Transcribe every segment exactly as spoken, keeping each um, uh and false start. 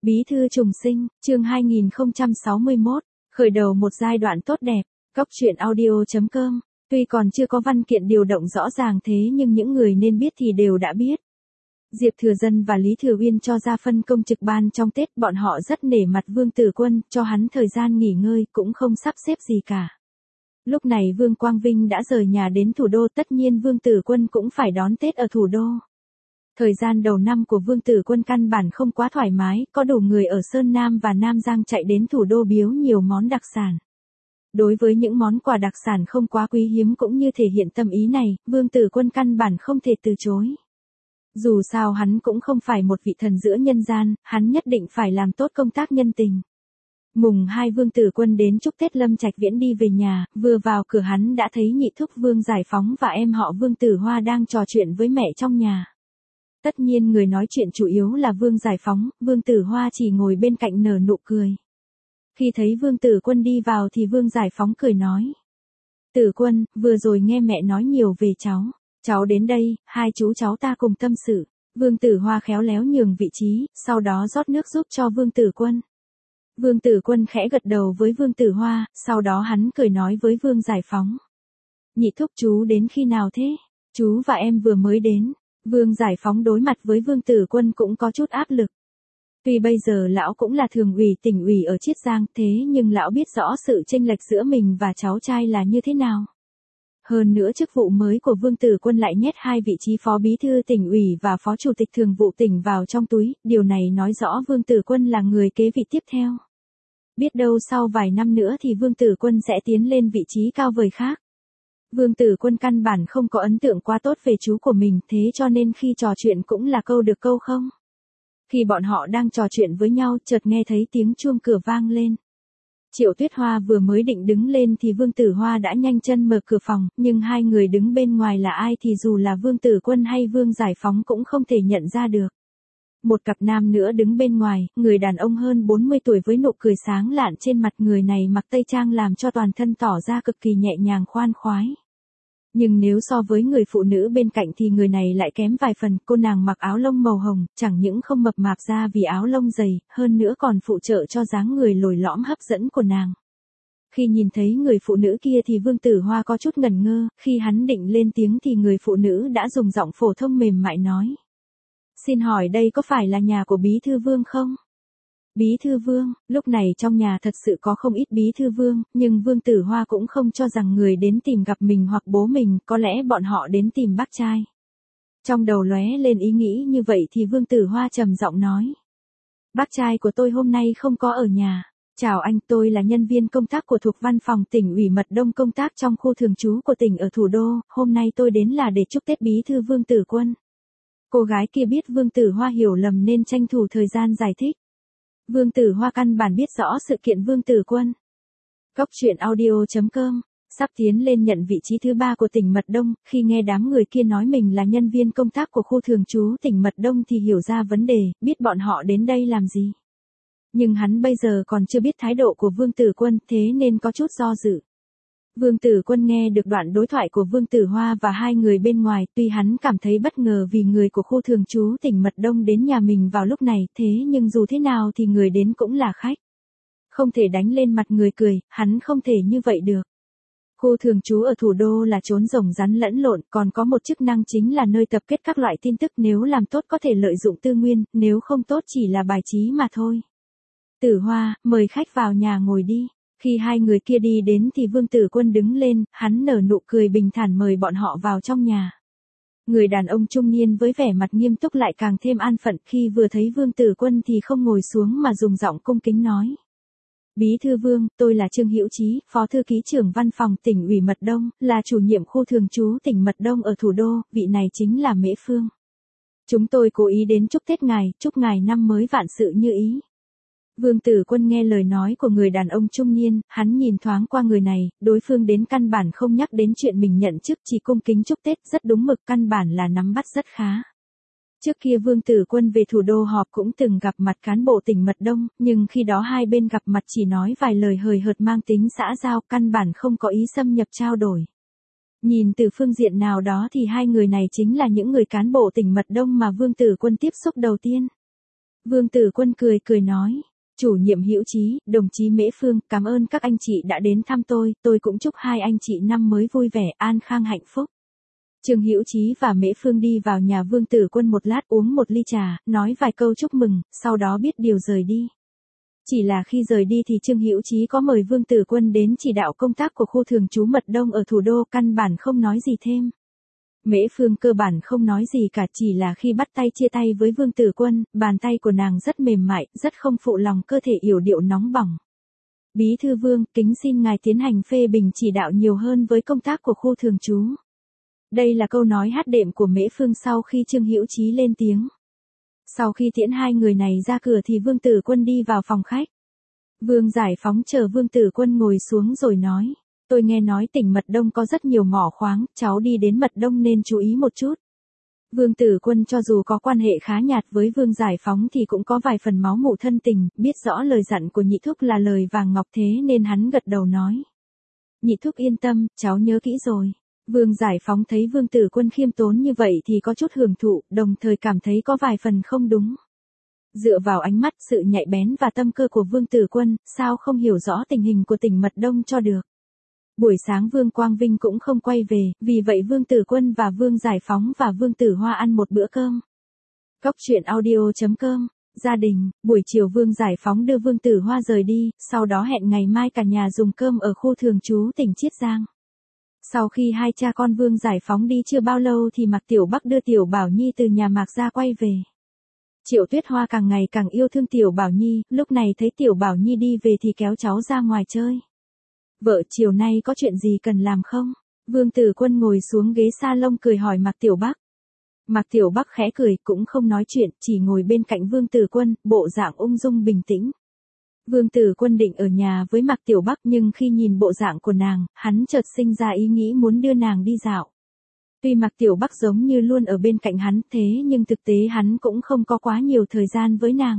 Bí thư trùng sinh, chương hai nghìn không trăm sáu mươi mốt, khởi đầu một giai đoạn tốt đẹp, Cốc truyện audio chấm com, tuy còn chưa có văn kiện điều động rõ ràng thế nhưng những người nên biết thì đều đã biết. Diệp Thừa Dân và Lý Thừa Uyên cho ra phân công trực ban trong Tết, bọn họ rất nể mặt Vương Tử Quân, cho hắn thời gian nghỉ ngơi cũng không sắp xếp gì cả. Lúc này Vương Quang Vinh đã rời nhà đến thủ đô, tất nhiên Vương Tử Quân cũng phải đón Tết ở thủ đô. Thời gian đầu năm của Vương Tử Quân căn bản không quá thoải mái, có đủ người ở Sơn Nam và Nam Giang chạy đến thủ đô biếu nhiều món đặc sản. Đối với những món quà đặc sản không quá quý hiếm cũng như thể hiện tâm ý này, Vương Tử Quân căn bản không thể từ chối. Dù sao hắn cũng không phải một vị thần giữa nhân gian, hắn nhất định phải làm tốt công tác nhân tình. Mùng hai Vương Tử Quân đến chúc Tết Lâm Trạch Viễn đi về nhà, vừa vào cửa hắn đã thấy nhị thúc Vương Giải Phóng và em họ Vương Tử Hoa đang trò chuyện với mẹ trong nhà. Tất nhiên người nói chuyện chủ yếu là Vương Giải Phóng, Vương Tử Hoa chỉ ngồi bên cạnh nở nụ cười. Khi thấy Vương Tử Quân đi vào thì Vương Giải Phóng cười nói. Tử Quân, vừa rồi nghe mẹ nói nhiều về cháu. Cháu đến đây, hai chú cháu ta cùng tâm sự. Vương Tử Hoa khéo léo nhường vị trí, sau đó rót nước giúp cho Vương Tử Quân. Vương Tử Quân khẽ gật đầu với Vương Tử Hoa, sau đó hắn cười nói với Vương Giải Phóng. Nhị thúc chú đến khi nào thế? Chú và em vừa mới đến. Vương Giải Phóng đối mặt với Vương Tử Quân cũng có chút áp lực. Tuy bây giờ lão cũng là thường ủy tỉnh ủy ở Chiết Giang, thế nhưng lão biết rõ sự chênh lệch giữa mình và cháu trai là như thế nào. Hơn nữa chức vụ mới của Vương Tử Quân lại nhét hai vị trí phó bí thư tỉnh ủy và phó chủ tịch thường vụ tỉnh vào trong túi, điều này nói rõ Vương Tử Quân là người kế vị tiếp theo. Biết đâu sau vài năm nữa thì Vương Tử Quân sẽ tiến lên vị trí cao vời khác. Vương Tử Quân căn bản không có ấn tượng quá tốt về chú của mình, thế cho nên khi trò chuyện cũng là câu được câu không. Khi bọn họ đang trò chuyện với nhau, chợt nghe thấy tiếng chuông cửa vang lên. Triệu Tuyết Hoa vừa mới định đứng lên thì Vương Tử Hoa đã nhanh chân mở cửa phòng, nhưng hai người đứng bên ngoài là ai thì dù là Vương Tử Quân hay Vương Giải Phóng cũng không thể nhận ra được. Một cặp nam nữa đứng bên ngoài, người đàn ông hơn bốn mươi tuổi với nụ cười sáng lạn trên mặt, người này mặc tây trang làm cho toàn thân tỏ ra cực kỳ nhẹ nhàng khoan khoái. Nhưng nếu so với người phụ nữ bên cạnh thì người này lại kém vài phần, cô nàng mặc áo lông màu hồng, chẳng những không mập mạp ra vì áo lông dày, hơn nữa còn phụ trợ cho dáng người lồi lõm hấp dẫn của nàng. Khi nhìn thấy người phụ nữ kia thì Vương Tử Hoa có chút ngần ngơ, khi hắn định lên tiếng thì người phụ nữ đã dùng giọng phổ thông mềm mại nói. Xin hỏi đây có phải là nhà của Bí Thư Vương không? Bí Thư Vương, lúc này trong nhà thật sự có không ít Bí Thư Vương, nhưng Vương Tử Hoa cũng không cho rằng người đến tìm gặp mình hoặc bố mình, có lẽ bọn họ đến tìm bác trai. Trong đầu lóe lên ý nghĩ như vậy thì Vương Tử Hoa trầm giọng nói. Bác trai của tôi hôm nay không có ở nhà. Chào anh, tôi là nhân viên công tác của thuộc văn phòng tỉnh ủy Mật Đông công tác trong khu thường trú của tỉnh ở thủ đô, hôm nay tôi đến là để chúc Tết Bí Thư Vương Tử Quân. Cô gái kia biết Vương Tử Hoa hiểu lầm nên tranh thủ thời gian giải thích. Vương Tử Hoa căn bản biết rõ sự kiện Vương Tử Quân. Cốc truyện audio chấm com, sắp tiến lên nhận vị trí thứ ba của tỉnh Mật Đông, khi nghe đám người kia nói mình là nhân viên công tác của khu thường trú tỉnh Mật Đông thì hiểu ra vấn đề, biết bọn họ đến đây làm gì. Nhưng hắn bây giờ còn chưa biết thái độ của Vương Tử Quân, thế nên có chút do dự. Vương Tử Quân nghe được đoạn đối thoại của Vương Tử Hoa và hai người bên ngoài, tuy hắn cảm thấy bất ngờ vì người của khu thường trú tỉnh Mật Đông đến nhà mình vào lúc này, thế nhưng dù thế nào thì người đến cũng là khách. Không thể đánh lên mặt người cười, hắn không thể như vậy được. Khu thường trú ở thủ đô là chốn rồng rắn lẫn lộn, còn có một chức năng chính là nơi tập kết các loại tin tức, nếu làm tốt có thể lợi dụng tư nguyên, nếu không tốt chỉ là bài trí mà thôi. Tử Hoa, mời khách vào nhà ngồi đi. Khi hai người kia đi đến thì Vương Tử Quân đứng lên, hắn nở nụ cười bình thản mời bọn họ vào trong nhà. Người đàn ông trung niên với vẻ mặt nghiêm túc lại càng thêm an phận, khi vừa thấy Vương Tử Quân thì không ngồi xuống mà dùng giọng cung kính nói. Bí Thư Vương, tôi là Trương Hữu Chí, Phó Thư ký trưởng văn phòng tỉnh ủy Mật Đông, là chủ nhiệm khu thường trú tỉnh Mật Đông ở thủ đô, vị này chính là Mễ Phương. Chúng tôi cố ý đến chúc Tết ngài, chúc ngài năm mới vạn sự như ý. Vương Tử Quân nghe lời nói của người đàn ông trung niên, hắn nhìn thoáng qua người này, đối phương đến căn bản không nhắc đến chuyện mình nhận chức, chỉ cung kính chúc Tết, rất đúng mực, căn bản là nắm bắt rất khá. Trước kia Vương Tử Quân về thủ đô họp cũng từng gặp mặt cán bộ tỉnh Mật Đông, nhưng khi đó hai bên gặp mặt chỉ nói vài lời hời hợt mang tính xã giao, căn bản không có ý xâm nhập trao đổi. Nhìn từ phương diện nào đó thì hai người này chính là những người cán bộ tỉnh Mật Đông mà Vương Tử Quân tiếp xúc đầu tiên. Vương Tử Quân cười cười nói. Chủ nhiệm Hữu Chí, đồng chí Mễ Phương, cảm ơn các anh chị đã đến thăm tôi, tôi cũng chúc hai anh chị năm mới vui vẻ, an khang hạnh phúc. Trương Hữu Chí và Mễ Phương đi vào nhà Vương Tử Quân một lát uống một ly trà, nói vài câu chúc mừng, sau đó biết điều rời đi. Chỉ là khi rời đi thì Trương Hữu Chí có mời Vương Tử Quân đến chỉ đạo công tác của khu thường trú Mật Đông ở thủ đô, căn bản không nói gì thêm. Mễ Phương cơ bản không nói gì cả, chỉ là khi bắt tay chia tay với Vương Tử Quân, bàn tay của nàng rất mềm mại, rất không phụ lòng cơ thể yểu điệu nóng bỏng. Bí thư Vương, kính xin ngài tiến hành phê bình chỉ đạo nhiều hơn với công tác của khu thường trú. Đây là câu nói hát đệm của Mễ Phương sau khi Trương Hữu Chí lên tiếng. Sau khi tiễn hai người này ra cửa thì Vương Tử Quân đi vào phòng khách. Vương Giải Phóng chờ Vương Tử Quân ngồi xuống rồi nói. Tôi nghe nói tỉnh Mật Đông có rất nhiều mỏ khoáng, cháu đi đến Mật Đông nên chú ý một chút. Vương Tử Quân cho dù có quan hệ khá nhạt với Vương Giải Phóng thì cũng có vài phần máu mủ thân tình, biết rõ lời dặn của nhị thúc là lời vàng ngọc thế nên hắn gật đầu nói. Nhị thúc yên tâm, cháu nhớ kỹ rồi. Vương Giải Phóng thấy Vương Tử Quân khiêm tốn như vậy thì có chút hưởng thụ, đồng thời cảm thấy có vài phần không đúng. Dựa vào ánh mắt, sự nhạy bén và tâm cơ của Vương Tử Quân, sao không hiểu rõ tình hình của tỉnh Mật Đông cho được. Buổi sáng Vương Quang Vinh cũng không quay về, vì vậy Vương Tử Quân và Vương Giải Phóng và Vương Tử Hoa ăn một bữa cơm. Cốc truyện audio chấm com, gia đình, buổi chiều Vương Giải Phóng đưa Vương Tử Hoa rời đi, sau đó hẹn ngày mai cả nhà dùng cơm ở khu thường trú tỉnh Chiết Giang. Sau khi hai cha con Vương Giải Phóng đi chưa bao lâu thì Mạc Tiểu Bắc đưa Tiểu Bảo Nhi từ nhà Mạc ra quay về. Triệu Tuyết Hoa càng ngày càng yêu thương Tiểu Bảo Nhi, lúc này thấy Tiểu Bảo Nhi đi về thì kéo cháu ra ngoài chơi. Vợ chiều nay có chuyện gì cần làm không? Vương Tử Quân ngồi xuống ghế salon cười hỏi Mạc Tiểu Bắc. Mạc Tiểu Bắc khẽ cười, cũng không nói chuyện, chỉ ngồi bên cạnh Vương Tử Quân, bộ dạng ung dung bình tĩnh. Vương Tử Quân định ở nhà với Mạc Tiểu Bắc nhưng khi nhìn bộ dạng của nàng, hắn chợt sinh ra ý nghĩ muốn đưa nàng đi dạo. Tuy Mạc Tiểu Bắc giống như luôn ở bên cạnh hắn thế nhưng thực tế hắn cũng không có quá nhiều thời gian với nàng.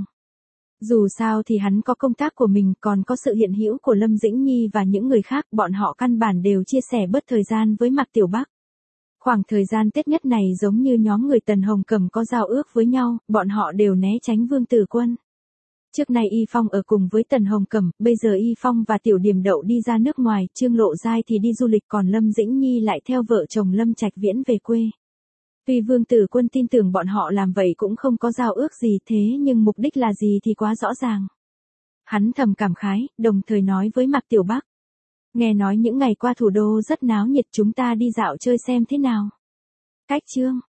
Dù sao thì hắn có công tác của mình, còn có sự hiện hữu của Lâm Dĩnh Nhi và những người khác, bọn họ căn bản đều chia sẻ bớt thời gian với Mạc Tiểu Bắc. Khoảng thời gian Tết nhất này giống như nhóm người Tần Hồng Cẩm có giao ước với nhau, bọn họ đều né tránh Vương Tử Quân. Trước nay Y Phong ở cùng với Tần Hồng Cẩm, bây giờ Y Phong và Tiểu Điềm Đậu đi ra nước ngoài, Trương Lộ Giai thì đi du lịch, còn Lâm Dĩnh Nhi lại theo vợ chồng Lâm Trạch Viễn về quê. Tuy Vương Tử Quân tin tưởng bọn họ làm vậy cũng không có giao ước gì thế nhưng mục đích là gì thì quá rõ ràng. Hắn thầm cảm khái, đồng thời nói với Mạc Tiểu Bắc. Nghe nói những ngày qua thủ đô rất náo nhiệt, chúng ta đi dạo chơi xem thế nào. Cách chương.